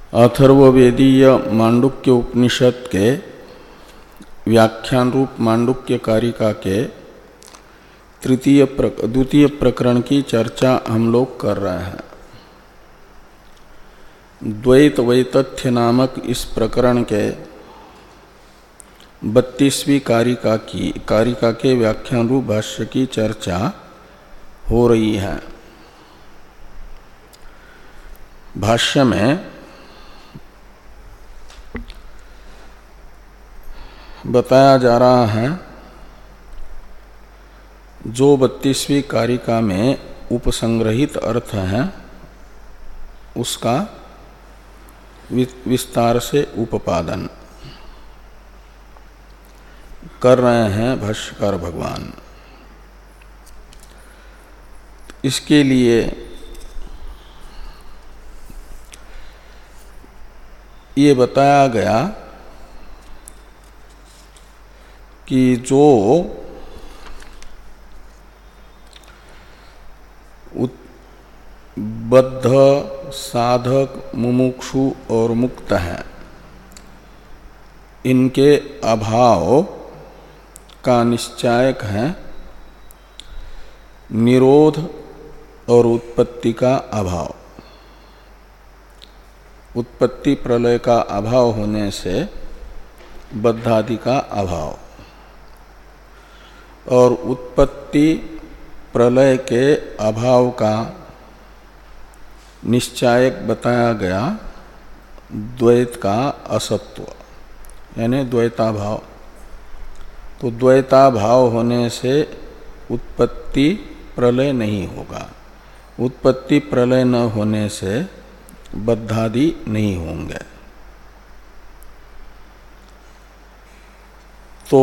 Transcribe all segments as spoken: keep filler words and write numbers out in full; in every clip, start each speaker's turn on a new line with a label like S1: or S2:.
S1: अथर्ववेदीय मांडुक्य उपनिषद के व्याख्यान रूप मांडुक्य कारिका के तृतीय द्वितीय प्रकरण की चर्चा हम लोग कर रहे हैं। द्वैत वैतथ्य नामक इस प्रकरण के बत्तीसवीं कारिका की कारिका के व्याख्यान रूप भाष्य की चर्चा हो रही है। भाष्य में बताया जा रहा है जो बत्तीसवीं कारिका में उपसंग्रहित अर्थ है उसका विस्तार से उपादन कर रहे हैं भाष्यकार भगवान। इसके लिए ये बताया गया कि जो बद्ध साधक मुमुक्षु और मुक्त हैं, इनके अभाव का निश्चायक है निरोध और उत्पत्ति का अभाव। उत्पत्ति प्रलय का अभाव होने से बद्धादि का अभाव, और उत्पत्ति प्रलय के अभाव का निश्चायक बताया गया द्वैत का असत्व यानी द्वैताभाव। तो द्वैताभाव होने से उत्पत्ति प्रलय नहीं होगा, उत्पत्ति प्रलय न होने से बद्धादि नहीं होंगे। तो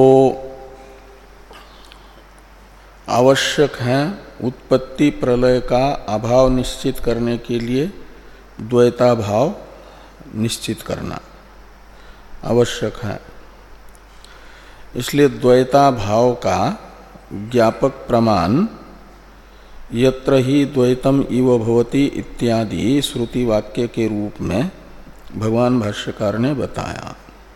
S1: आवश्यक है उत्पत्ति प्रलय का अभाव निश्चित करने के लिए द्वैताभाव निश्चित करना आवश्यक है। इसलिए द्वैताभाव का ज्ञापक प्रमाण यत्र ही द्वैतम इव भवति इत्यादि श्रुति वाक्य के रूप में भगवान भाष्यकार ने बताया।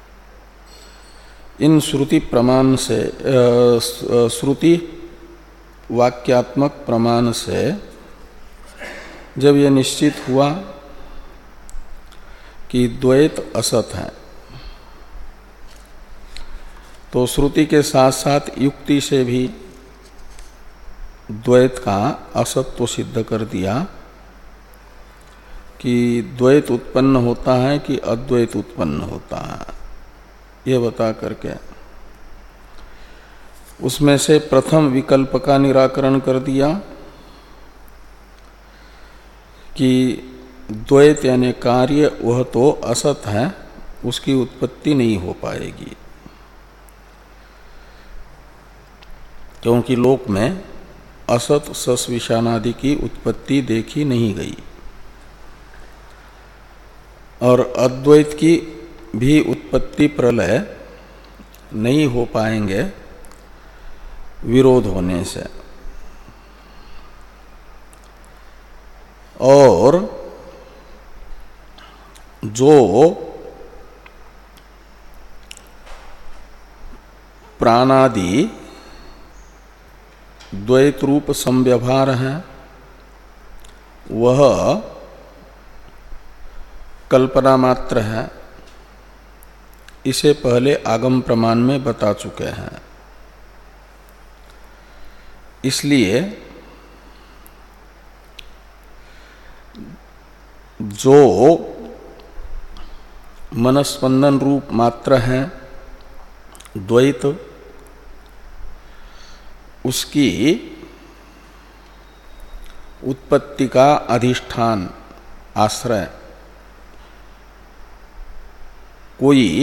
S1: इन श्रुति प्रमाण से श्रुति वाक्यात्मक प्रमाण से जब यह निश्चित हुआ कि द्वैत असत है, तो श्रुति के साथ साथ युक्ति से भी द्वैत का असत्व सिद्ध कर दिया कि द्वैत उत्पन्न होता है कि अद्वैत उत्पन्न होता है, ये बता करके उसमें से प्रथम विकल्प का निराकरण कर दिया कि द्वैत यानी कार्य वह तो असत है, उसकी उत्पत्ति नहीं हो पाएगी, क्योंकि लोक में असत सस विषाणादि की उत्पत्ति देखी नहीं गई, और अद्वैत की भी उत्पत्ति प्रलय नहीं हो पाएंगे विरोध होने से। और जो प्राणादि द्वैत रूप संव्यवहार है वह कल्पना मात्र है, इसे पहले आगम प्रमाण में बता चुके हैं। इसलिए जो मनस्पंदन रूप मात्र है द्वैत, उसकी उत्पत्ति का अधिष्ठान आश्रय कोई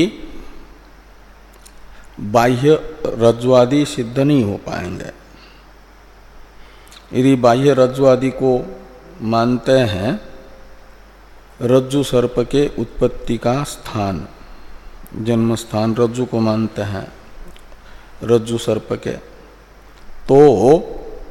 S1: बाह्य रज्ज्वादि सिद्ध नहीं हो पाएंगे। यदि बाह्य रज्ज्वादि को मानते हैं रज्जु सर्प के उत्पत्ति का स्थान, जन्म स्थान रज्जु को मानते हैं रज्जु सर्प के, तो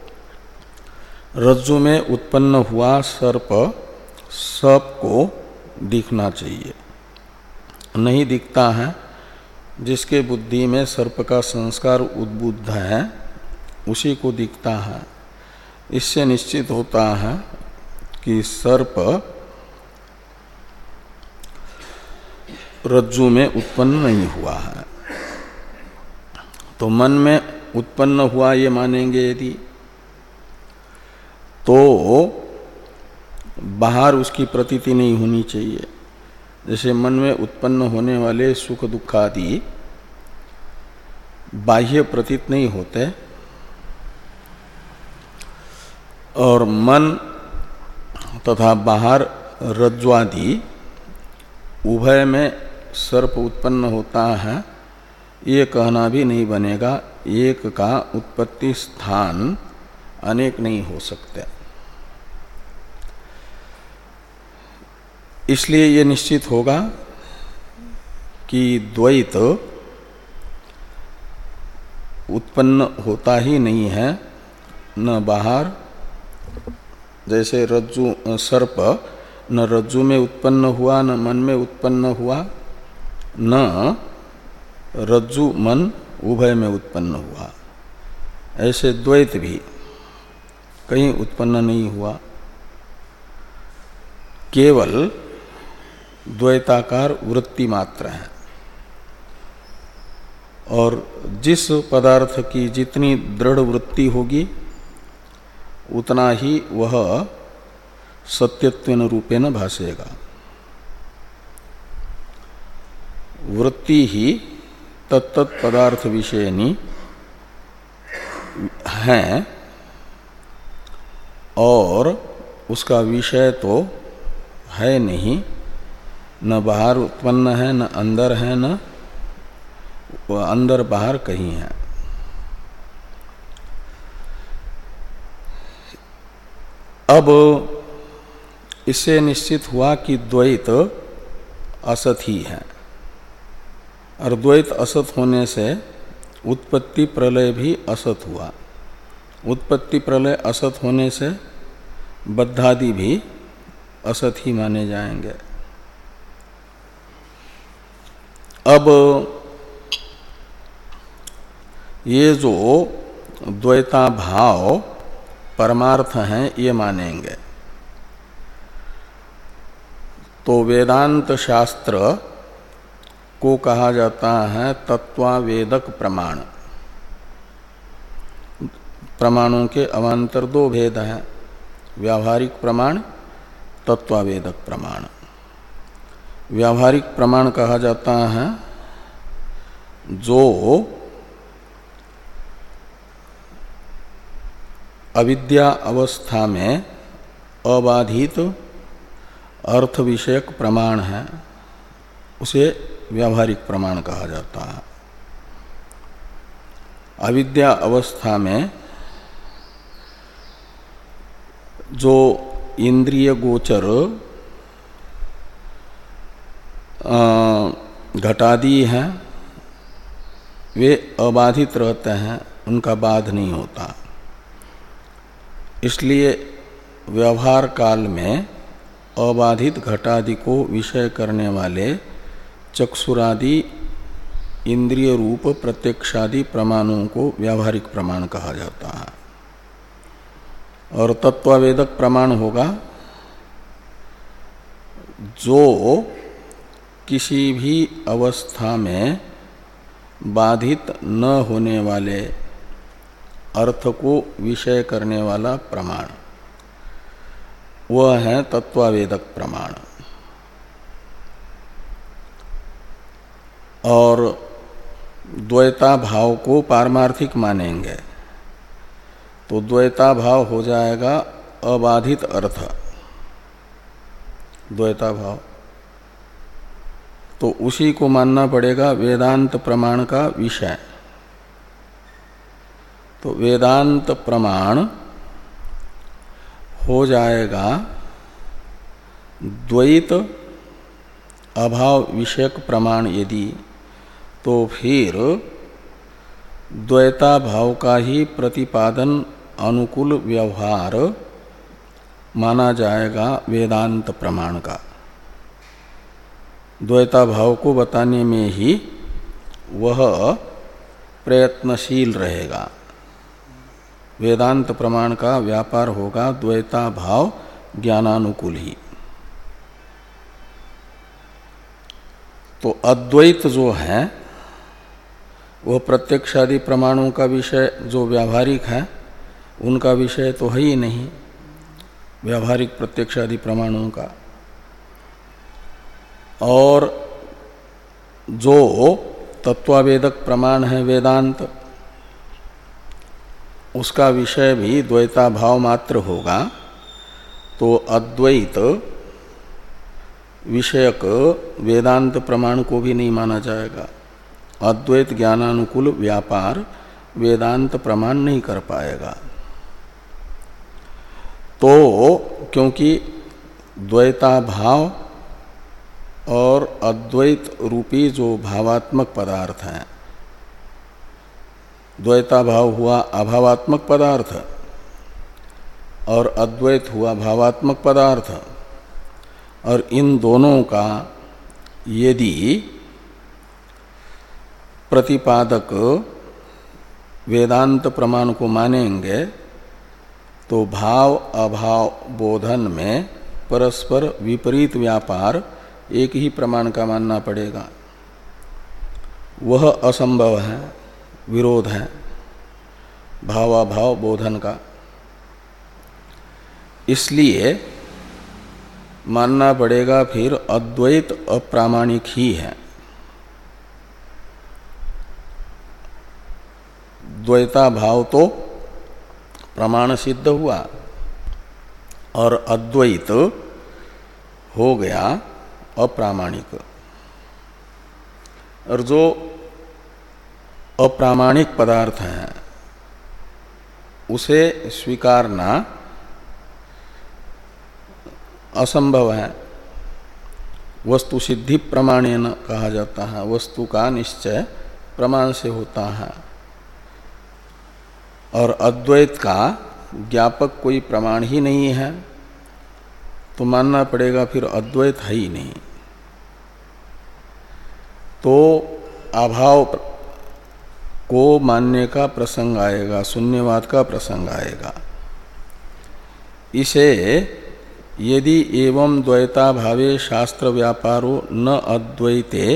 S1: रज्जु में उत्पन्न हुआ सर्प सब को दिखना चाहिए। नहीं दिखता है, जिसके बुद्धि में सर्प का संस्कार उद्बुद्ध है उसी को दिखता है। इससे निश्चित होता है कि सर्प रज्जु में उत्पन्न नहीं हुआ है। तो मन में उत्पन्न हुआ ये मानेंगे यदि, तो बाहर उसकी प्रतीति नहीं होनी चाहिए। जैसे मन में उत्पन्न होने वाले सुख दुखादि बाह्य प्रतीत नहीं होते, और मन तथा बाहर रज्ज्वादि उभय में सर्प उत्पन्न होता है, ये कहना भी नहीं बनेगा। एक का उत्पत्ति स्थान अनेक नहीं हो सकते। इसलिए ये निश्चित होगा कि द्वैत उत्पन्न होता ही नहीं है, न बाहर, जैसे रज्जु सर्प न रज्जु में उत्पन्न हुआ, न मन में उत्पन्न हुआ, न रज्जु मन उभय में उत्पन्न हुआ। ऐसे द्वैत भी कहीं उत्पन्न नहीं हुआ, केवल द्वैताकार वृत्ति मात्र है। और जिस पदार्थ की जितनी दृढ़ वृत्ति होगी उतना ही वह सत्यत्वेन रूपेण भासेगा। वृत्ति ही तत्तत् पदार्थ विषयनी है, और उसका विषय तो है नहीं, न बाहर उत्पन्न है, न अंदर है, न अंदर बाहर कहीं है। अब इससे निश्चित हुआ कि द्वैत असत ही है, और द्वैत असत होने से उत्पत्ति प्रलय भी असत हुआ। उत्पत्ति प्रलय असत होने से बद्धादि भी असत ही माने जाएंगे। अब ये जो द्वैता भाव परमार्थ हैं ये मानेंगे, तो वेदांत शास्त्र को कहा जाता है तत्वावेदक प्रमाण। प्रमाणों के अवान्तर दो भेद हैं, व्यावहारिक प्रमाण, तत्वावेदक प्रमाण। व्यावहारिक प्रमाण कहा जाता है जो अविद्या अवस्था में अबाधित अर्थ विषयक प्रमाण है, उसे व्यावहारिक प्रमाण कहा जाता है। अविद्या अवस्था में जो इंद्रिय गोचर घटादि हैं वे अबाधित रहते हैं, उनका बाध नहीं होता। इसलिए व्यवहार काल में अबाधित घटादि को विषय करने वाले चक्षुरादि इंद्रिय रूप प्रत्यक्षादि प्रमाणों को व्यावहारिक प्रमाण कहा जाता है। और तत्वावेदक प्रमाण होगा जो किसी भी अवस्था में बाधित न होने वाले अर्थ को विषय करने वाला प्रमाण, वह है तत्वावेदक प्रमाण। और द्वैता भाव को पारमार्थिक मानेंगे तो द्वैता भाव हो जाएगा अबाधित अर्थ, द्वैता भाव। तो उसी को मानना पड़ेगा वेदांत प्रमाण का विषय। तो वेदांत प्रमाण हो जाएगा द्वैत अभाव विषयक प्रमाण यदि, तो फिर द्वैता भाव का ही प्रतिपादन अनुकूल व्यवहार माना जाएगा वेदांत प्रमाण का। द्वैता भाव को बताने में ही वह प्रयत्नशील रहेगा। वेदांत प्रमाण का व्यापार होगा द्वैता भाव ज्ञानानुकूल ही। तो अद्वैत जो है वह प्रत्यक्षादि प्रमाणों का विषय जो व्यावहारिक है उनका विषय तो है ही नहीं, व्यावहारिक प्रत्यक्षादि प्रमाणों का। और जो तत्वावेदक प्रमाण है वेदांत, उसका विषय भी द्वैता भाव मात्र होगा। तो अद्वैत विषयक वेदांत प्रमाण को भी नहीं माना जाएगा। अद्वैत ज्ञानानुकूल व्यापार वेदांत प्रमाण नहीं कर पाएगा। तो क्योंकि द्वैता भाव और अद्वैत रूपी जो भावात्मक पदार्थ हैं, द्वैता भाव हुआ अभावात्मक पदार्थ और अद्वैत हुआ भावात्मक पदार्थ, और इन दोनों का यदि प्रतिपादक वेदांत प्रमाण को मानेंगे तो भाव अभाव बोधन में परस्पर विपरीत व्यापार एक ही प्रमाण का मानना पड़ेगा। वह असंभव है, विरोध है भावाभाव बोधन का। इसलिए मानना पड़ेगा फिर अद्वैत अप्रामाणिक ही है। द्वैता भाव तो प्रमाण सिद्ध हुआ और अद्वैत हो गया अप्रामाणिक। और जो अप्रामाणिक पदार्थ है उसे स्वीकारना असंभव है। वस्तु सिद्धि प्रमाणेन कहा जाता है, वस्तु का निश्चय प्रमाण से होता है। और अद्वैत का ज्ञापक कोई प्रमाण ही नहीं है तो मानना पड़ेगा फिर अद्वैत है ही नहीं। तो अभाव को मानने का प्रसंग आएगा, शून्यवाद का प्रसंग आएगा। इसे यदि एवं द्वैता भावे शास्त्र व्यापारो न अद्वैते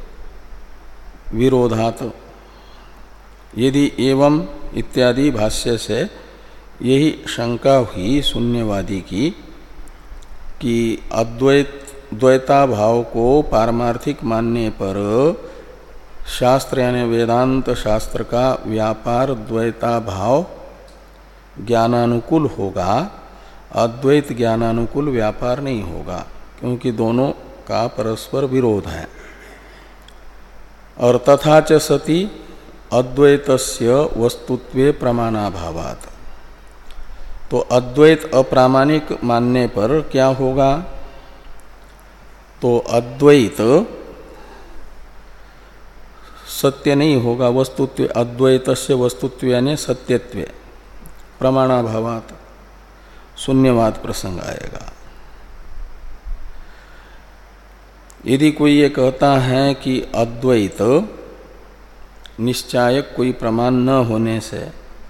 S1: विरोधात, यदि एवं इत्यादि भाष्य से यही शंका हुई शून्यवादी की कि अद्वैत द्वैता भाव को पारमार्थिक मानने पर शास्त्र यानी वेदांत शास्त्र का व्यापार द्वैता भाव ज्ञानानुकूल होगा, अद्वैत ज्ञानानुकूल व्यापार नहीं होगा, क्योंकि दोनों का परस्पर विरोध है। और तथा च सति अद्वैतस्य वस्तुत्वे प्रमाणाभावात्, तो अद्वैत अप्रामाणिक मानने पर क्या होगा? तो अद्वैत सत्य नहीं होगा, वस्तुत्व अद्वैतस्य वस्तुत्व यानी सत्यत्व प्रमाणाभावात् शून्यवाद प्रसंग आएगा। यदि कोई ये कहता है कि अद्वैत निश्चायक कोई प्रमाण न होने से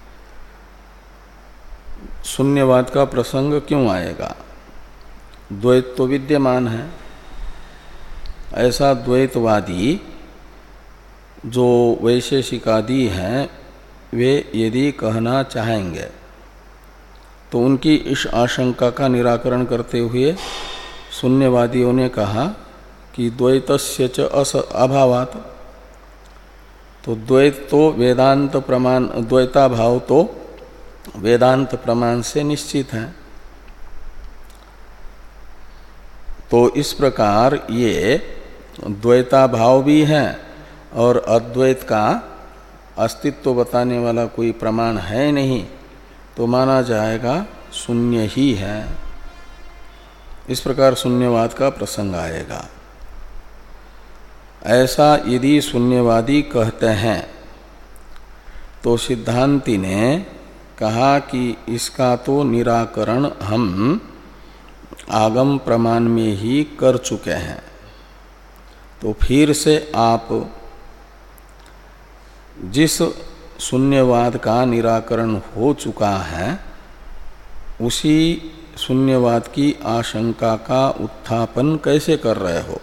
S1: शून्यवाद का प्रसंग क्यों आएगा? द्वैत तो विद्यमान है। ऐसा द्वैतवादी जो वैशेषिकादि हैं वे यदि कहना चाहेंगे तो उनकी इस आशंका का निराकरण करते हुए शून्यवादियों ने कहा कि द्वैतस्य च अस अभावात्, तो द्वैत तो वेदांत प्रमाण, द्वैता भाव तो वेदांत प्रमाण से निश्चित है। तो इस प्रकार ये द्वैता भाव भी है और अद्वैत का अस्तित्व बताने वाला कोई प्रमाण है नहीं, तो माना जाएगा शून्य ही है। इस प्रकार शून्यवाद का प्रसंग आएगा। ऐसा यदि शून्यवादी कहते हैं तो सिद्धांति ने कहा कि इसका तो निराकरण हम आगम प्रमाण में ही कर चुके हैं। तो फिर से आप जिस शून्यवाद का निराकरण हो चुका है उसी शून्यवाद की आशंका का उत्थापन कैसे कर रहे हो,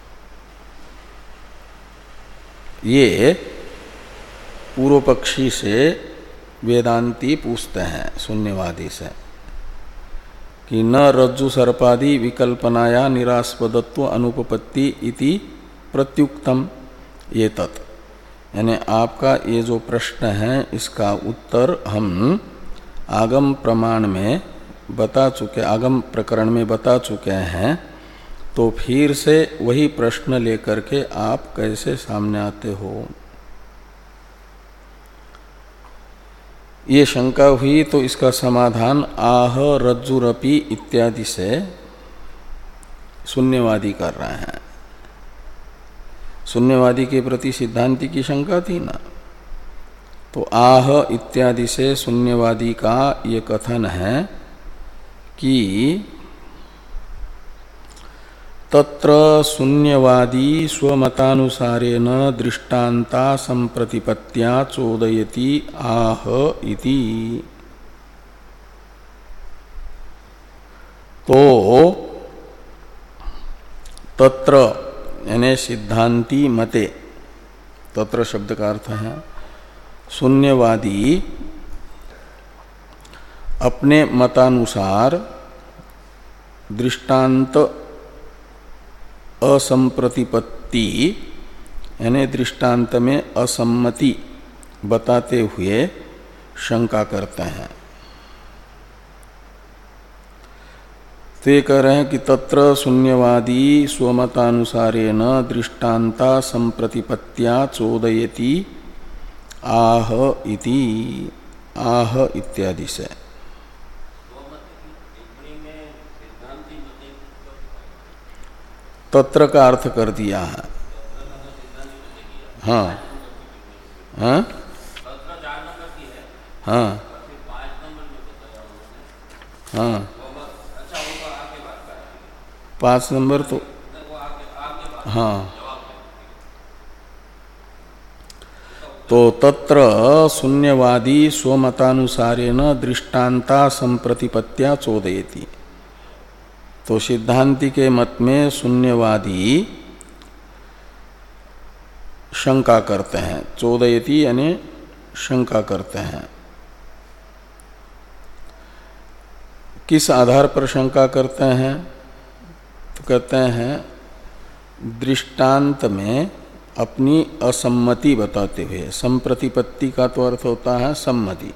S1: ये पूर्व पक्षी से वेदांती पूछते हैं शून्यवादी से कि न रज्जु सर्पादि विकल्पनाया निरास्पदत्व अनुपपत्ति इति प्रत्युक्तम ये तत्, यानी आपका ये जो प्रश्न है इसका उत्तर हम आगम प्रमाण में बता चुके, आगम प्रकरण में बता चुके हैं। तो फिर से वही प्रश्न लेकर के आप कैसे सामने आते हो, ये शंका हुई। तो इसका समाधान आह रज्जुरपि इत्यादि से शून्यवादी कर रहे हैं। शून्यवादी के प्रति सिद्धांति की शंका थी ना, तो आह इत्यादि से शून्यवादी का ये कथन है कि तत्र शून्यवादी स्वमतानुसारेण दृष्टान्ता संप्रतिपत्त्या चोदयति आह इति। तो तत्र यानी सिद्धांति मते, तत्र शब्द का अर्थ है शून्यवादी अपने मतानुसार दृष्टांत असंप्रतिपत्ति यानी दृष्टांत में असम्मति बताते हुए शंका करते हैं। तो ये कह रहे हैं कि तत्र शून्यवादी स्वमतानुसारेण दृष्टान्ता संप्रतिपत्त्या चोदयति आह इति, आह इत्यादि से। तत्र का अर्थ कर दिया है। हाँ हाँ हाँ हाँ पाँच नंबर तो हाँ, तो तत्र शून्यवादी स्वमतानुसारेण दृष्टान्ता संप्रतिपत्त्या चोदयति। तो सिद्धांति के मत में शून्यवादी शंका करते हैं, चोदयति यानी शंका करते हैं। किस आधार पर शंका करते हैं, तो कहते हैं दृष्टांत में अपनी असम्मति बताते हुए। संप्रतिपत्ति का तो अर्थ होता है सम्मति,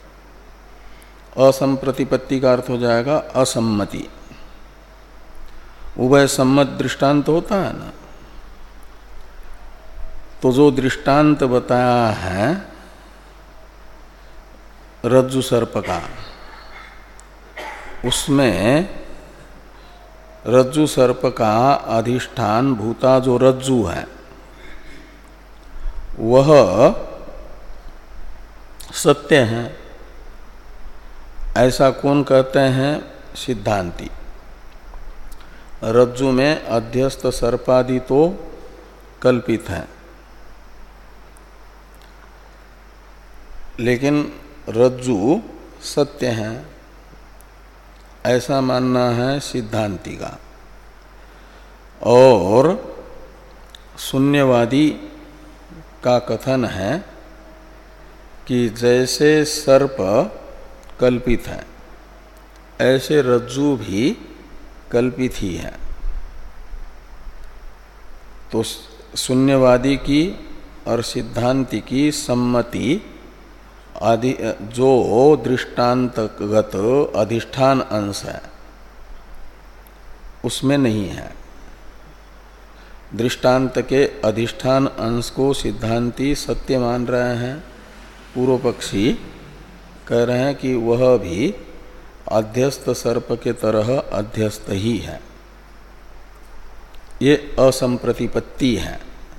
S1: असंप्रतिपत्ति का अर्थ हो जाएगा असम्मति। उभय सम्मत दृष्टांत होता है ना, तो जो दृष्टांत बताया है रज्जु सर्प का, उसमें रज्जु सर्प का अधिष्ठान भूता जो रज्जु है वह सत्य है, ऐसा कौन कहते हैं? सिद्धांती। रज्जु में अध्यस्त सर्पादि तो कल्पित है, लेकिन रज्जु सत्य है, ऐसा मानना है सिद्धांति का। और शून्यवादी का कथन है कि जैसे सर्प कल्पित है ऐसे रज्जु भी कल्पित ही है। तो शून्यवादी की और सिद्धांति की सम्मति आदि जो दृष्टांतगत अधिष्ठान अंश है उसमें नहीं है। दृष्टांत के अधिष्ठान अंश को सिद्धांति सत्य मान रहे हैं, पूर्व पक्षी कह रहे हैं कि वह भी अध्यस्त सर्प के तरह अध्यस्त ही है। ये असंप्रतिपत्ति है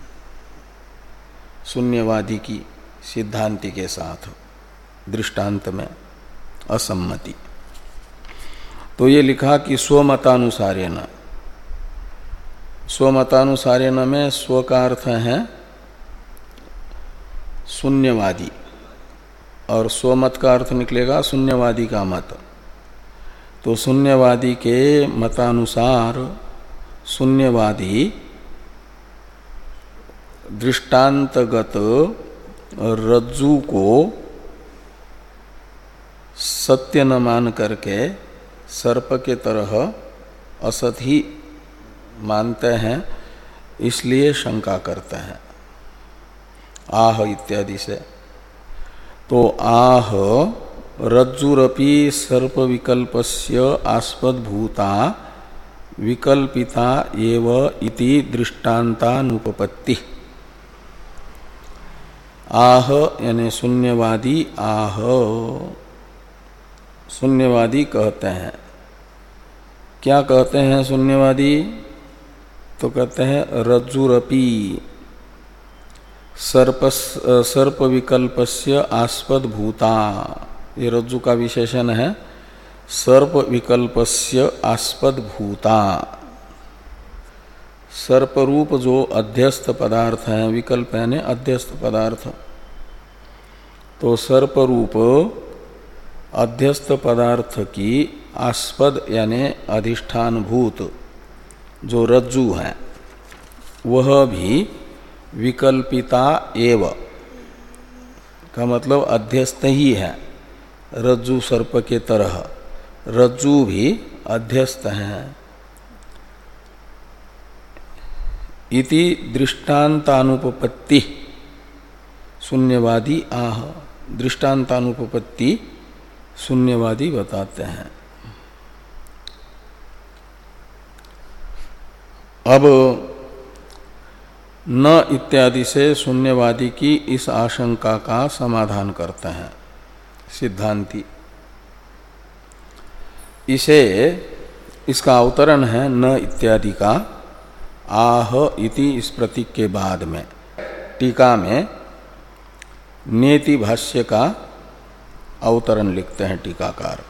S1: शून्यवादी की सिद्धांति के साथ दृष्टांत में असम्मति। तो ये लिखा कि स्वमतानुसारेण, स्वमतानुसारेण में स्व का अर्थ है शून्यवादी और स्वमत का अर्थ निकलेगा शून्यवादी का मत। तो शून्यवादी के मतानुसार शून्यवादी दृष्टांतगत रज्जु को सत्य न मान करके सर्प के तरह असत ही मानते हैं, इसलिए शंका करते हैं आह इत्यादि से। तो आह रज्जुरपि सर्प विकल्पस्य आस्पद भूता विकल्पिता एव इति दृष्टान्तानुपपत्ति। आह यानी शून्यवादी आह, शून्यवादी कहते हैं। क्या कहते हैं शून्यवादी? तो कहते हैं रज्जुरपि सर्प सर्प विकल्पस्य आस्पद भूता। ये रज्जु का विशेषण है, सर्प विकल्पस्य आस्पद भूता। सर्प रूप जो अध्यस्त पदार्थ है, विकल्प यानी अध्यस्त पदार्थ, तो सर्प रूप अध्यस्त पदार्थ की आस्पद यानी अधिष्ठान भूत जो रज्जु है वह भी विकल्पिता एव का मतलब अध्यस्त ही है, रज्जु सर्प के तरह रज्जु भी अध्यस्त है। इति दृष्टान्तानुपपत्ति शून्यवादी आह, दृष्टान्तानुपपत्ति शून्यवादी बताते हैं। अब न इत्यादि से शून्यवादी की इस आशंका का समाधान करते हैं सिद्धांती। इसे इसका अवतरण है न इत्यादि का आह इति इस प्रतीक के बाद में टीका में नेति भाष्य का अवतरण लिखते हैं टीकाकार।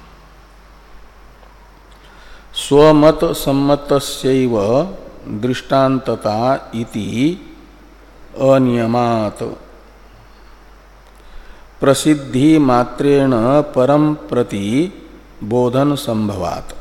S1: स्वमत सम्मतस्यैव दृष्टान्तता इति अनियमात् प्रसिद्धि मात्रेण परम प्रति बोधन संभवात्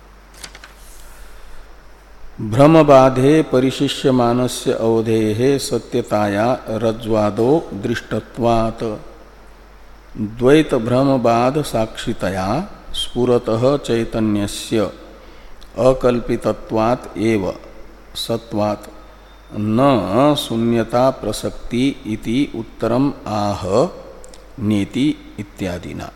S1: भ्रमबाधे परिशिष्यमानस्य अवधेः सत्यताया रज्ज्वादो दृष्टत्वात् द्वैत भ्रमबाध साक्षितया स्फुरतः चैतन्यस्य अकल्पितत्वात् एव सत्वात् न शून्यता प्रसक्ति इति उत्तरम आह नीति इत्यादिना।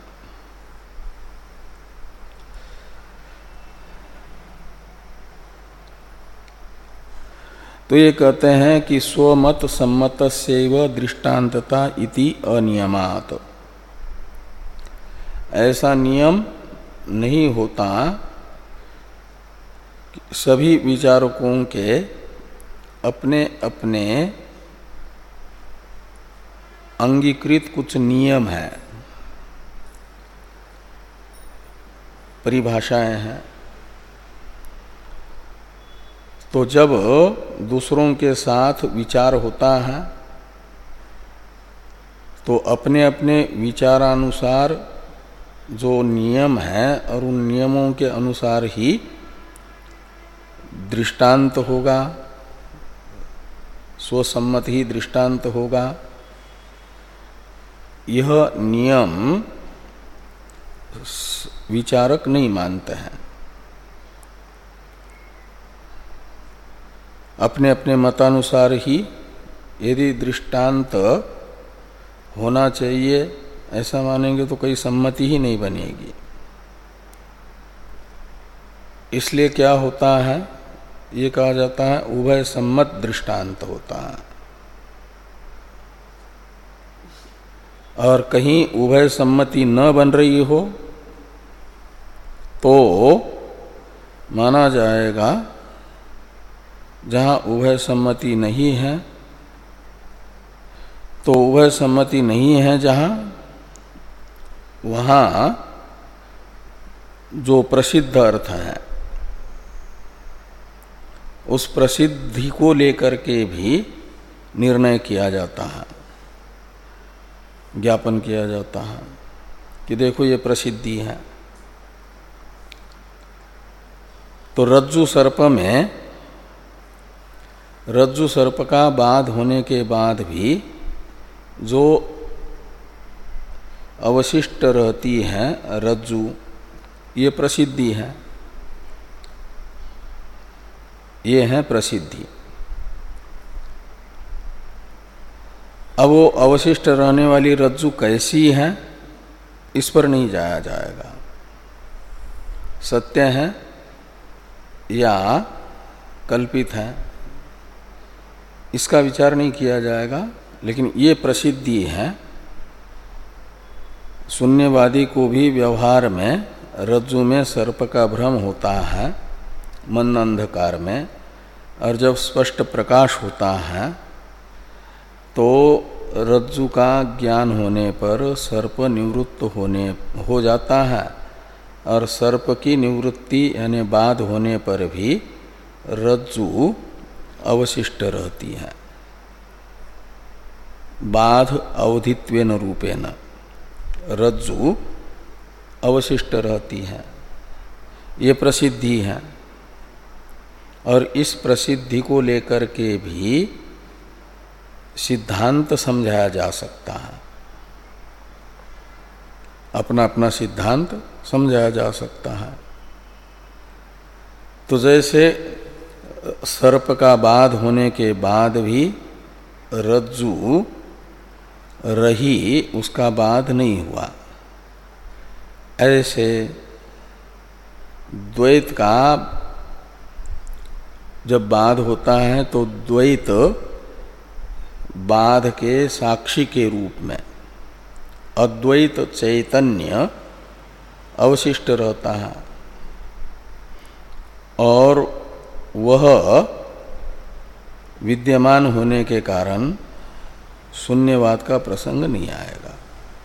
S1: तो ये कहते हैं कि स्वमत सम्मतस्यैव दृष्टान्तता इति अनियमात्, ऐसा नियम नहीं होता सभी विचारकों के अपने अपने अंगीकृत कुछ नियम हैं, परिभाषाएं हैं। तो जब दूसरों के साथ विचार होता है तो अपने अपने विचारानुसार जो नियम है और उन नियमों के अनुसार ही दृष्टांत होगा, स्वसम्मत ही दृष्टांत होगा। यह नियम विचारक नहीं मानते हैं, अपने अपने मतानुसार ही यदि दृष्टांत होना चाहिए ऐसा मानेंगे तो कोई सम्मति ही नहीं बनेगी। इसलिए क्या होता है, ये कहा जाता है उभय सम्मत दृष्टांत होता है। और कहीं उभय सम्मति न बन रही हो तो माना जाएगा जहाँ उभय सम्मति नहीं है, तो उभय सम्मति नहीं है जहाँ वहाँ जो प्रसिद्ध अर्थ है उस प्रसिद्धि को लेकर के भी निर्णय किया जाता है, ज्ञापन किया जाता है कि देखो ये प्रसिद्धि है। तो रज्जु सर्प में रज्जु सर्प का बाध होने के बाद भी जो अवशिष्ट रहती है रज्जु, ये प्रसिद्धि है, ये है प्रसिद्धि। अब वो अवशिष्ट रहने वाली रज्जु कैसी है, इस पर नहीं जाया जाएगा। सत्य है या कल्पित है, इसका विचार नहीं किया जाएगा। लेकिन ये प्रसिद्धि है। शून्यवादी को भी व्यवहार में रज्जु में सर्प का भ्रम होता है मन अंधकार में, और जब स्पष्ट प्रकाश होता है तो रज्जु का ज्ञान होने पर सर्प निवृत्त होने हो जाता है, और सर्प की निवृत्ति यानी बाध होने पर भी रज्जु अवशिष्ट रहती है। बाध अवधित्वेन रूपेण रज्जु अवशिष्ट रहती है, ये प्रसिद्धि है। और इस प्रसिद्धि को लेकर के भी सिद्धांत समझाया जा सकता है, अपना अपना सिद्धांत समझाया जा सकता है। तो जैसे सर्प का बाध होने के बाद भी रज्जु रही, उसका बाध नहीं हुआ, ऐसे द्वैत का जब बाध होता है तो द्वैत बाध के साक्षी के रूप में अद्वैत चैतन्य अवशिष्ट रहता है, और वह विद्यमान होने के कारण शून्यवाद का प्रसंग नहीं आएगा।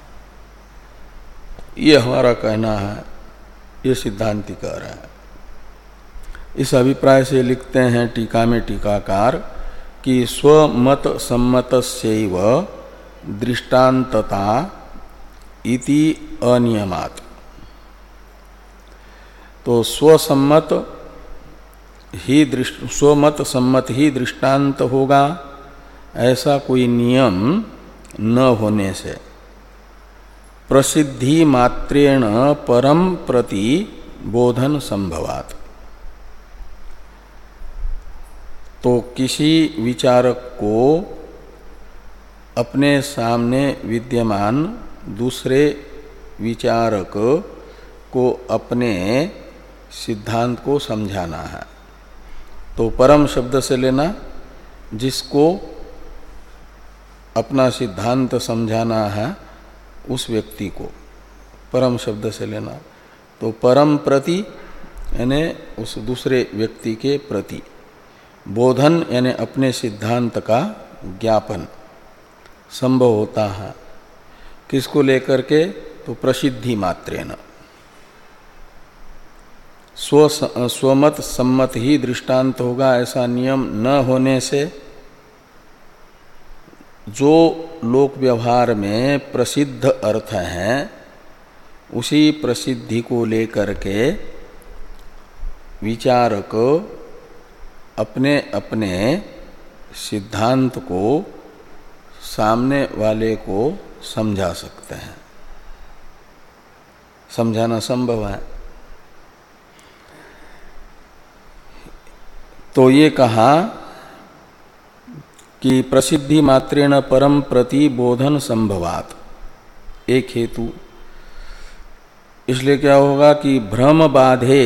S1: ये हमारा कहना है, ये सिद्धांति कह रहा है। इस अभिप्राय से लिखते हैं टीका में टीकाकार कि स्वमत सम्मतस्यैव दृष्टान्तता इति अनियमात्। तो स्वसम्मत ही दृष्ट स्वमत सम्मत ही दृष्टांत होगा, ऐसा कोई नियम न होने से प्रसिद्धि मात्रेण परम प्रति बोधन संभवात्। तो किसी विचारक को अपने सामने विद्यमान दूसरे विचारक को अपने सिद्धांत को समझाना है। तो परम शब्द से लेना, जिसको अपना सिद्धांत समझाना है उस व्यक्ति को परम शब्द से लेना। तो परम प्रति यानी उस दूसरे व्यक्ति के प्रति, बोधन यानी अपने सिद्धांत का ज्ञापन संभव होता है। किसको लेकर के? तो प्रसिद्धि मात्रेण, स्व स्वमत सम्मत ही दृष्टांत होगा ऐसा नियम न होने से जो लोक व्यवहार में प्रसिद्ध अर्थ हैं उसी प्रसिद्धि को लेकर के विचारक अपने अपने सिद्धांत को सामने वाले को समझा सकते हैं, समझाना संभव है। तो ये कहा कि प्रसिद्धि मात्रेण परम प्रति बोधन संभवात्, एक हेतु। इसलिए क्या होगा कि भ्रम बाधे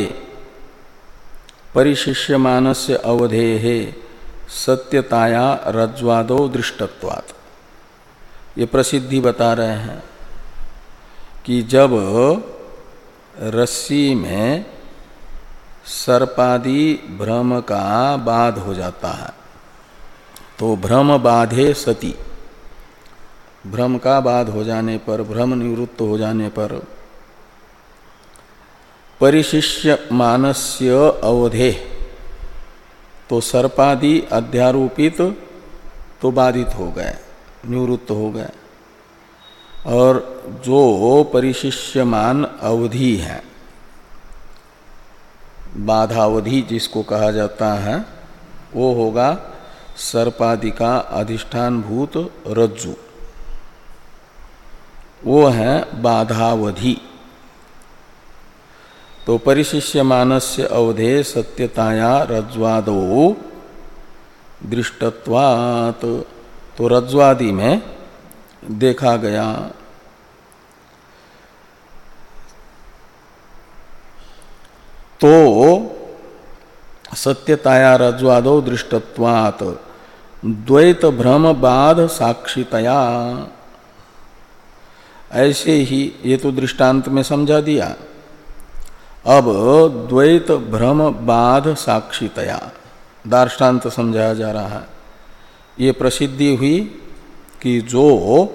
S1: परिशिष्यमानस्य अवधेः सत्यताया रज्ज्वादो दृष्टत्वात्। ये प्रसिद्धि बता रहे हैं कि जब रस्सी में सर्पादि भ्रम का बाध हो जाता है तो भ्रम बाधे सति, भ्रम का बाध हो जाने पर, भ्रम निवृत्त हो जाने पर परिशिष्य मानस्य अवधे, तो सर्पादि अध्यारोपित तो बाधित हो गए, निवृत्त हो गए। और जो परिशिष्यमान अवधि है, बाधावधि जिसको कहा जाता है, वो होगा सर्पादि का अधिष्ठान भूत रज्जु, वो है बाधावधि। तो परिशिष्यमानस्य अवधे सत्यताया रज्ज्वादो दृष्टत्वात्, तो रज्ज्वादि में देखा गया। तो सत्यताया रज्ज्वादो दृष्टत्वात् द्वैत भ्रम बाध साक्षितया, ऐसे ही ये तो दृष्टांत में समझा दिया। अब द्वैत भ्रम बाध साक्षितया दार्ष्टान्त समझाया जा रहा है। ये प्रसिद्धि हुई कि जो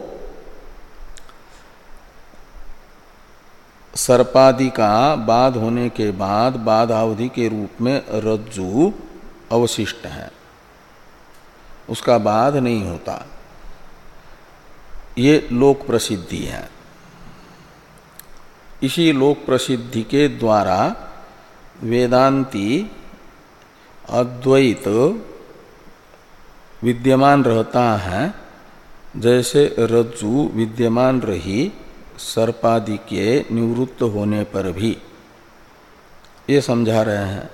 S1: सर्पादि का बाध होने के बाद बाधावधि के रूप में रज्जु अवशिष्ट है, उसका बाध नहीं होता, ये लोक प्रसिद्धि है। इसी लोक प्रसिद्धि के द्वारा वेदांती अद्वैत विद्यमान रहता है, जैसे रज्जु विद्यमान रही सर्पादि के निवृत्त होने पर भी, ये समझा रहे हैं।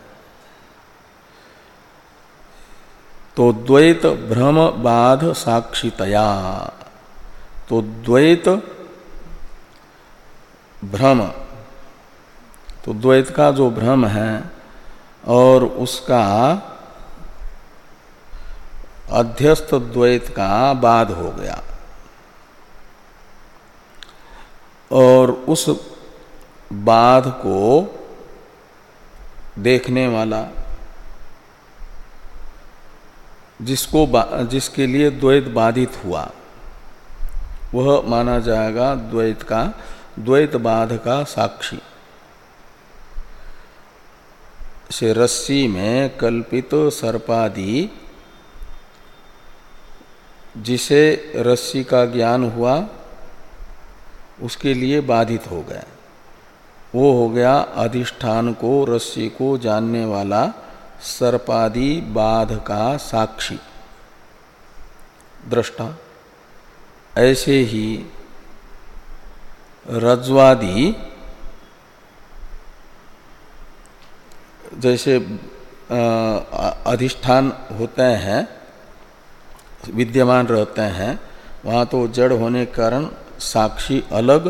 S1: तो द्वैत भ्रम बाध साक्षितया, तो द्वैत भ्रम, तो द्वैत का जो भ्रम है और उसका अध्यस्त द्वैत का बाध हो गया, और उस बाध को देखने वाला, जिसको जिसके लिए द्वैत बाधित हुआ, वह माना जाएगा द्वैत का, द्वैत बाध का साक्षी। से रस्सी में कल्पित सर्पादि जिसे रस्सी का ज्ञान हुआ उसके लिए बाधित हो गए, वो हो गया अधिष्ठान को, रस्सी को जानने वाला सर्पादि बाध का साक्षी, दृष्टा। ऐसे ही रज्ज्वादि जैसे अधिष्ठान होते हैं, विद्यमान रहते हैं, वहाँ तो जड़ होने के कारण साक्षी अलग,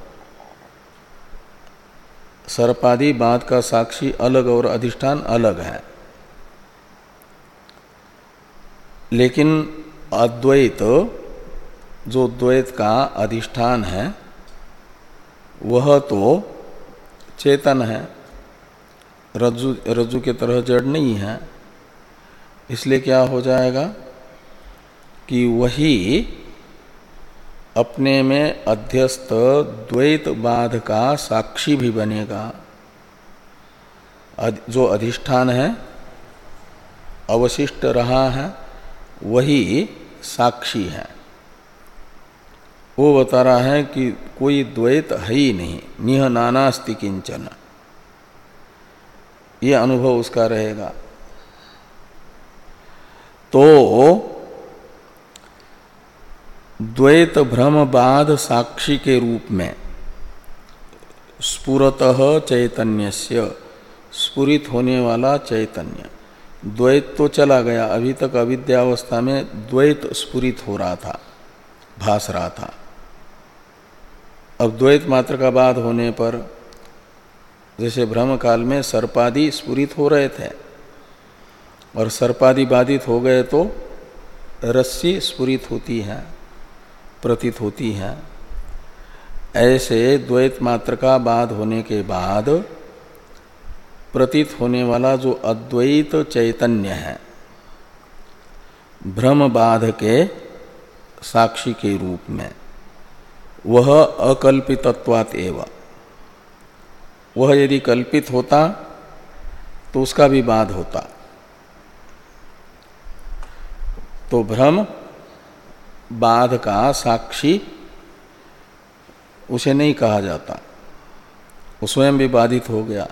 S1: सर्पादि बाध का साक्षी अलग और अधिष्ठान अलग है। लेकिन अद्वैत, जो द्वैत का अधिष्ठान है, वह तो चेतन है, रज्जु रज्जु के तरह जड़ नहीं है। इसलिए क्या हो जाएगा कि वही अपने में अध्यस्त द्वैत बाध का साक्षी भी बनेगा। जो अधिष्ठान है, अवशिष्ट रहा है, वही साक्षी है। वो बता रहा है कि कोई द्वैत है ही नहीं, निह नानास्ति किंचन, ये अनुभव उसका रहेगा। तो द्वैत भ्रम बाध साक्षी के रूप में स्फुरतः चैतन्यस्य, स्फुरित होने वाला चैतन्य, द्वैत तो चला गया, अभी तक अविद्यावस्था में द्वैत स्फुरित हो रहा था, भास रहा था। अब द्वैत मात्र का बाध होने पर, जैसे भ्रम काल में सर्पादि स्फुरित हो रहे थे और सर्पादि बाधित हो गए तो रस्सी स्फुरित होती है, प्रतीत होती है। ऐसे द्वैत मात्र का बाध होने के बाद प्रतीत होने वाला जो अद्वैत चैतन्य है, भ्रम बाध के साक्षी के रूप में, वह अकल्पितत्वात् एव, वह यदि कल्पित होता तो उसका भी बाध होता, तो भ्रम बाध का साक्षी उसे नहीं कहा जाता, वो स्वयं भी बाधित हो गया,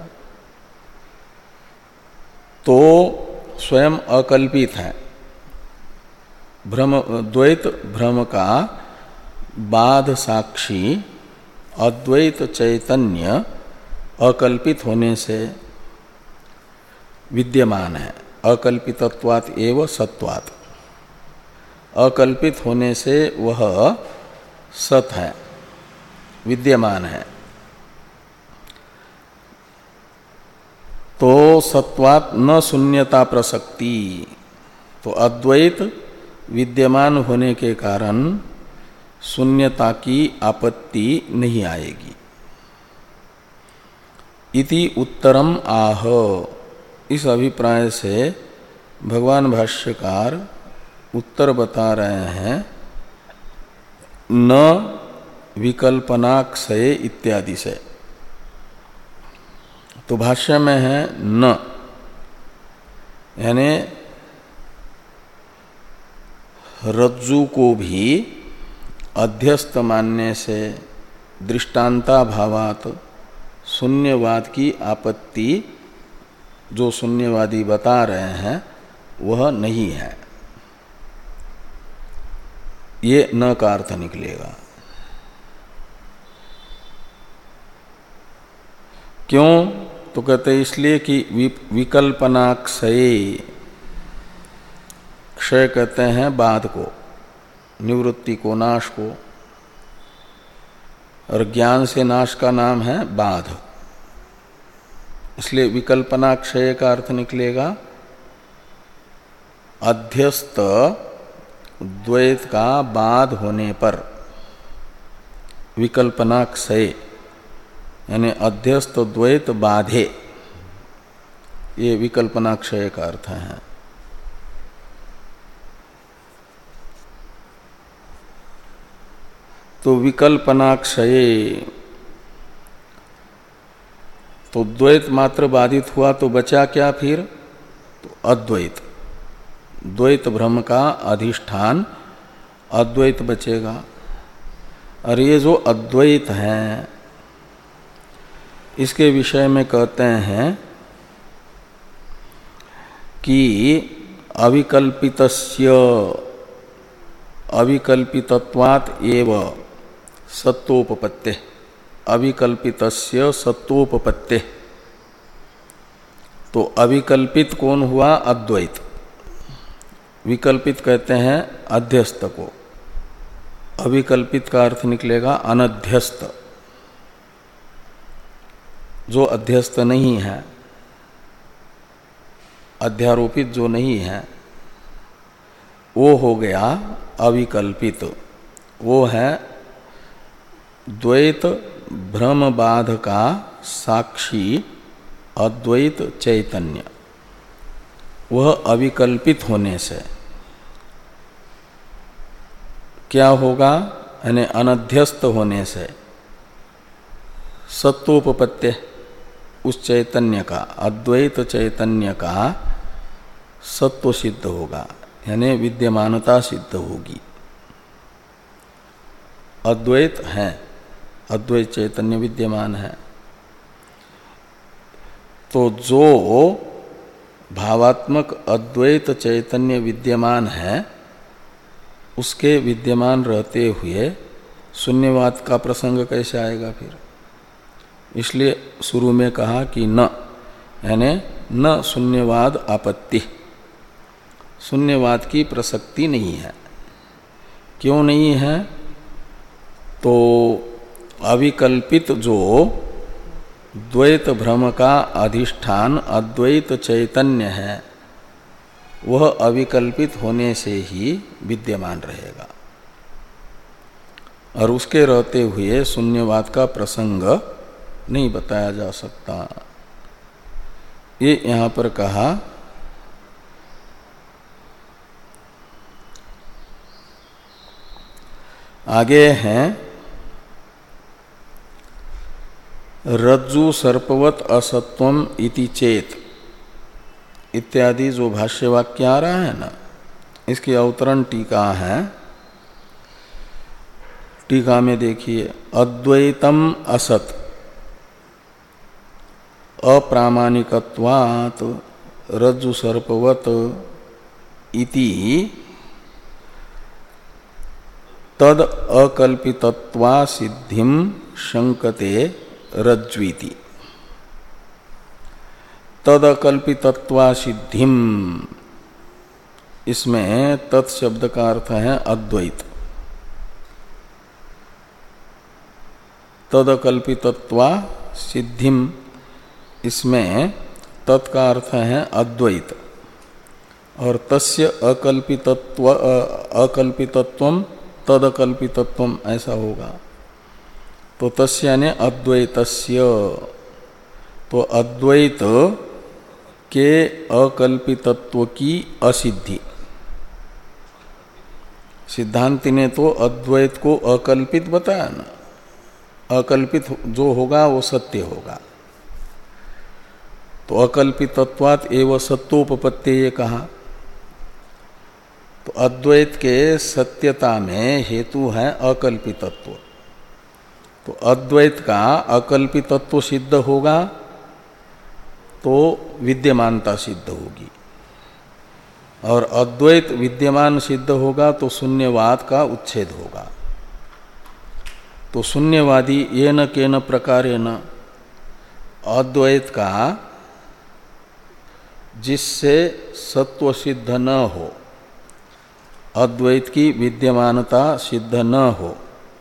S1: तो स्वयं अकल्पित है। भ्रम द्वैत भ्रम का बाध साक्षी अद्वैत चैतन्य अकल्पित होने से विद्यमान है। अकल्पितत्वात् एव सत्वात्, अकल्पित होने से वह सत है, विद्यमान है। तो सत्वात् न शून्यता प्रसक्ति, तो अद्वैत विद्यमान होने के कारण शून्यता की आपत्ति नहीं आएगी। इति उत्तरम आह, इस अभिप्राय से भगवान भाष्यकार उत्तर बता रहे हैं न विकल्पनाक्षय इत्यादि से। तो भाष्य में है न, यानी रज्जु को भी अध्यस्त मानने से दृष्टांता भावात शून्यवाद की आपत्ति जो शून्यवादी बता रहे हैं वह नहीं है, ये न का अर्थ निकलेगा। क्यों? तो कहते इसलिए कि विकल्पनाक्षय, क्षय कहते हैं बाध को, निवृत्ति को, नाश को, और ज्ञान से नाश का नाम है बाध। इसलिए विकल्पनाक्षय का अर्थ निकलेगा अध्यस्त द्वैत का बाध होने पर, विकल्पनाक्षय यानी अध्यस्त द्वैत बाधे, ये विकल्पनाक्षय का अर्थ है। तो विकल्पनाक्षय, तो द्वैत मात्र बाधित हुआ तो बचा क्या फिर? तो अद्वैत, द्वैत भ्रम का अधिष्ठान अद्वैत बचेगा। और ये जो अद्वैत है इसके विषय में कहते हैं कि अविकल्पितस्य अविकल्पितत्वात् एव सत्वोपपत्ते, अविकल्पितस्य सत्वोपपत्ते। तो अविकल्पित कौन हुआ? अद्वैत। विकल्पित कहते हैं अध्यस्त को, अविकल्पित का अर्थ निकलेगा अनध्यस्त, जो अध्यस्त नहीं है, अध्यारोपित जो नहीं है, वो हो गया अविकल्पित। वो है द्वैत भ्रम बाध का साक्षी अद्वैत चैतन्य। वह अविकल्पित होने से क्या होगा? यानी अनध्यस्त होने से सत्वोपपत्ति, उस चैतन्य का, अद्वैत चैतन्य का सत्व सिद्ध होगा, यानी विद्यमानता सिद्ध होगी। अद्वैत है, अद्वैत चैतन्य विद्यमान है। तो जो भावात्मक अद्वैत चैतन्य विद्यमान है, उसके विद्यमान रहते हुए शून्यवाद का प्रसंग कैसे आएगा फिर? इसलिए शुरू में कहा कि न, यानी न शून्यवाद आपत्ति, शून्यवाद की प्रसक्ति नहीं है। क्यों नहीं है? तो अविकल्पित जो द्वैत भ्रम का अधिष्ठान अद्वैत चैतन्य है, वह अविकल्पित होने से ही विद्यमान रहेगा, और उसके रहते हुए शून्यवाद का प्रसंग नहीं बताया जा सकता। ये यहाँ पर कहा आगे हैं रज्जु सर्पवत असत्वम इति चेत इत्यादि जो भाष्य वाक्य आ रहा है ना, इसकी अवतरण टीका है। टीका में देखिए, अद्वैतम असत अप्रामाणिकत्वात् रज्जु सर्पवत इति तद अकल्पितत्वा सिद्धिम शंकते रज्ज्वीति। तद अकल्पितत्वा सिद्धिम, इसमें तत्शब्द का अर्थ है अद्वैत। तदकल्पितत्वा सिद्धिम, इसमें तत् का अर्थ है अद्वैत और तस्य अकल्पितत्व अकल्पितत्वम तदकल्पितत्वम ऐसा होगा। तो तस्य यानी अद्वैतस्य, तो अद्वैत के अकल्पितत्व की असिद्धि। सिद्धांति ने तो अद्वैत को अकल्पित बताया ना, अकल्पित जो होगा वो सत्य होगा। तो अकल्पितत्वात् एव सत्योपपत्ति ये कहा। तो अद्वैत के सत्यता में हेतु है अकल्पितत्व। तो अद्वैत का अकल्पितत्व सिद्ध होगा तो विद्यमानता सिद्ध होगी, और अद्वैत विद्यमान सिद्ध होगा तो शून्यवाद का उच्छेद होगा। तो शून्यवादी ये न केन प्रकारेण अद्वैत का जिससे सत्व सिद्ध न हो, अद्वैत की विद्यमानता सिद्ध न हो,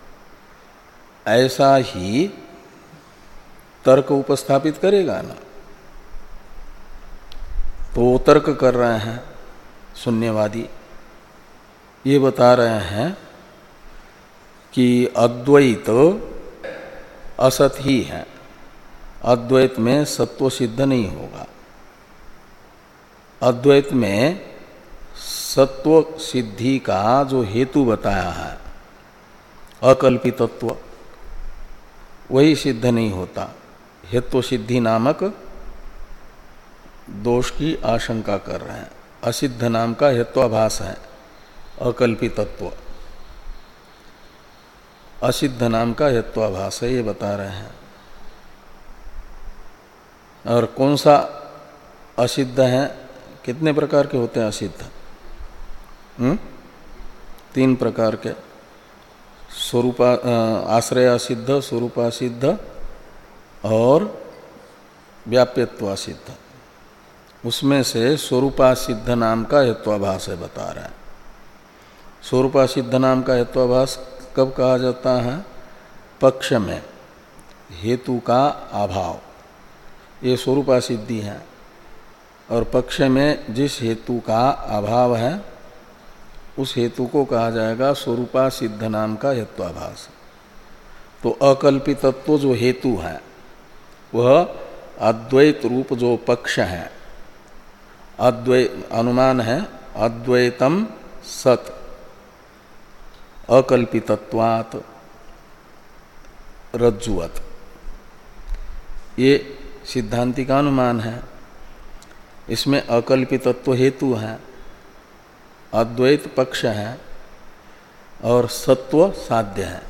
S1: ऐसा ही तर्क उपस्थापित करेगा ना। तो वो तर्क कर रहे हैं शून्यवादी, ये बता रहे हैं कि अद्वैत असत ही है, अद्वैत में सत्व सिद्ध नहीं होगा। अद्वैत में सत्व सिद्धि का जो हेतु बताया है अकल्पितत्व, वही सिद्ध नहीं होता। हेतु सिद्धि नामक दोष की आशंका कर रहे हैं। असिद्ध नाम का हेत्वाभास है अकल्पितत्व, असिद्ध नाम का हेत्वाभास है, ये बता रहे हैं। और कौन सा असिद्ध है, कितने प्रकार के होते हैं असिद्ध? हम्म तीन प्रकार के, स्वरूपा आश्रय असिद्ध, स्वरूपासिद्ध और व्याप्यत्व सिद्ध। उसमें से स्वरूपासिद्ध नाम का हेत्वाभास है बता रहा है। स्वरूपासिद्ध नाम का हेत्वाभास कब कहा जाता है? पक्ष में हेतु का अभाव, ये स्वरूपासिद्धि है। और पक्ष में जिस हेतु का अभाव है उस हेतु को कहा जाएगा स्वरूपासिद्ध नाम का हेत्वाभास। तो अकल्पितत्व जो हेतु है वह अद्वैत रूप जो पक्ष है, अद्वैत अनुमान है अद्वैतम सत अकल्पितत्वात् रज्जुवत, ये सिद्धांति का अनुमान है। इसमें अकल्पितत्व हेतु है, अद्वैत पक्ष है और सत्व साध्य है।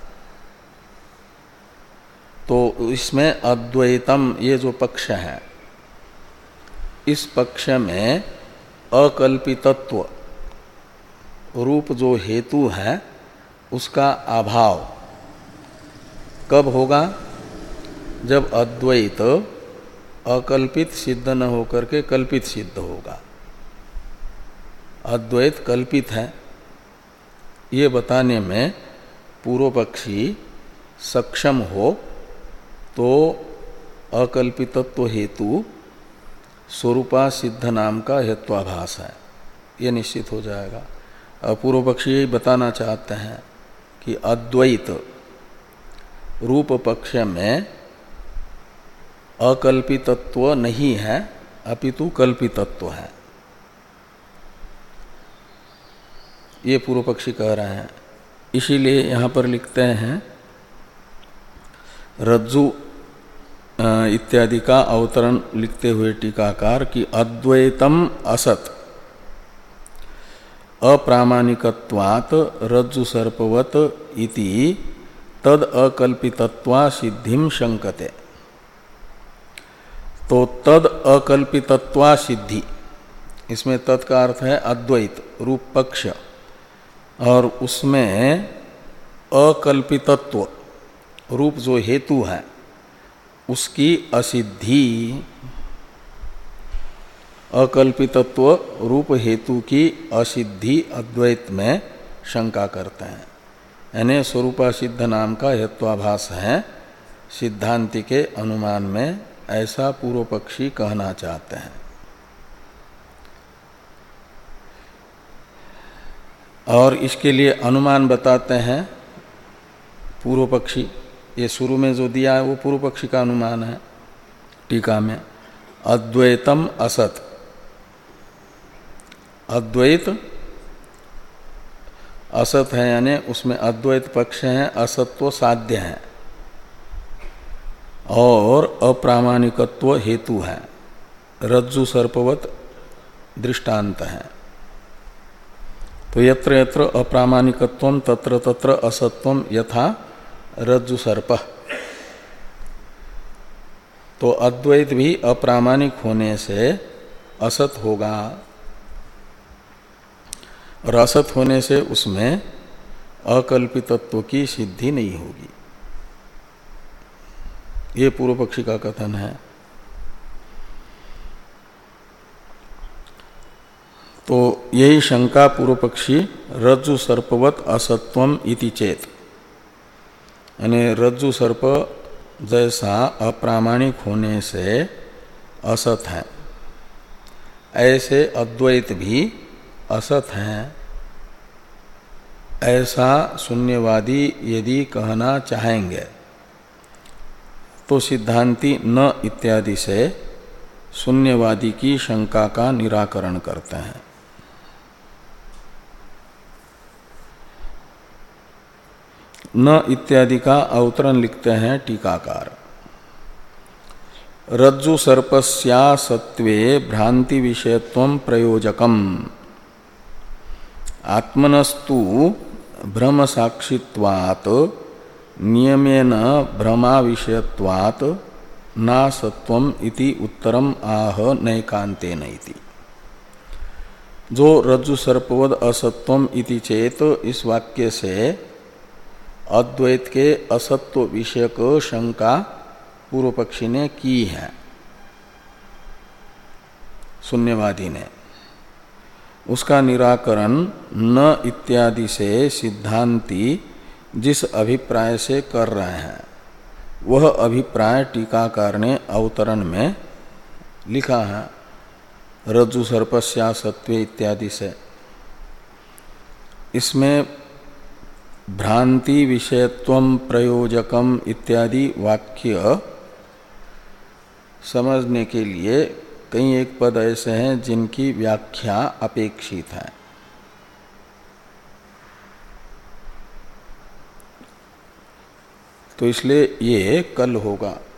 S1: तो इसमें अद्वैतम ये जो पक्ष है, इस पक्ष में अकल्पितत्व रूप जो हेतु है उसका अभाव कब होगा? जब अद्वैत अकल्पित सिद्ध न होकर के कल्पित सिद्ध होगा। अद्वैत कल्पित है ये बताने में पूर्व पक्षी सक्षम हो तो अकल्पितत्व हेतु स्वरूपा सिद्ध नाम का हेत्वाभास है, ये निश्चित हो जाएगा। और पूर्व पक्षी यही बताना चाहते हैं कि अद्वैत रूप पक्ष में अकल्पितत्व नहीं है अपितु कल्पितत्व है, ये पूर्व पक्षी कह रहे हैं। इसीलिए यहाँ पर लिखते हैं रज्जु इत्यादि का अवतरण लिखते हुए टीकाकार कि अद्वैतम असत अप्रामाणिकत्वात् रज्जु सर्पवत इति तद अकल्पितत्वा सिद्धिम शंकते। तो तद अकल्पितत्वा सिद्धि, इसमें तत् का अर्थ है अद्वैत रूप पक्ष, और उसमें अकल्पितत्व रूप जो हेतु है उसकी असिद्धि, अकल्पितत्व रूप हेतु की असिद्धि अद्वैत में शंका करते हैं। यानी स्वरूपासिद्ध नाम का हेत्वाभास है सिद्धांति के अनुमान में, ऐसा पूर्व पक्षी कहना चाहते हैं। और इसके लिए अनुमान बताते हैं पूर्व पक्षी, ये शुरू में जो दिया है वो पूर्व पक्षी का अनुमान है। टीका में अद्वैतम असत, अद्वैत असत है यानी उसमें अद्वैत पक्ष है, असत्व साध्य है और अप्रामाणिकत्व हेतु है, रज्जु सर्पवत दृष्टांत है। तो यत्र यत्र अप्रामाणिकत्वम तत्र तत्र असत्वम यथा रज्जु सर्प। तो अद्वैत भी अप्रामाणिक होने से असत होगा, और असत होने से उसमें अकल्पितत्व की सिद्धि नहीं होगी। ये पूर्व पक्षी का कथन है। तो यही शंका पूर्व पक्षी रज्जु सर्पवत असत्वम इति चेत, यानी रज्जु सर्प जैसा अप्रामाणिक होने से असत है, ऐसे अद्वैत भी असत हैं, ऐसा शून्यवादी यदि कहना चाहेंगे तो सिद्धांति न इत्यादि से शून्यवादी की शंका का निराकरण करते हैं। न इत्यादि का अवतरण लिखते हैं टीकाकार। रज्जु सर्पस्या सत्वे भ्रांति विषयत्वं प्रयोजकम आत्मनस्तु भ्रम साक्षित्वात् नियमेन भ्रमा विषयत्वात् ना सत्वम इति उत्तरम आह नैकांतेन इति। जो रज्जु सर्पवद असत्वम इति चेत, इस वाक्य से अद्वैत के असत्व विषयक शंका पूर्व पक्षी ने की है शून्यवादी ने, उसका निराकरण न इत्यादि से सिद्धांति जिस अभिप्राय से कर रहे हैं वह अभिप्राय टीकाकार ने अवतरण में लिखा है रज्जु सर्पस्या सत्वे इत्यादि से। इसमें भ्रांति विषयत्वम प्रयोजकम इत्यादि वाक्य समझने के लिए कई एक पद ऐसे हैं जिनकी व्याख्या अपेक्षित है। तो इसलिए ये कल होगा।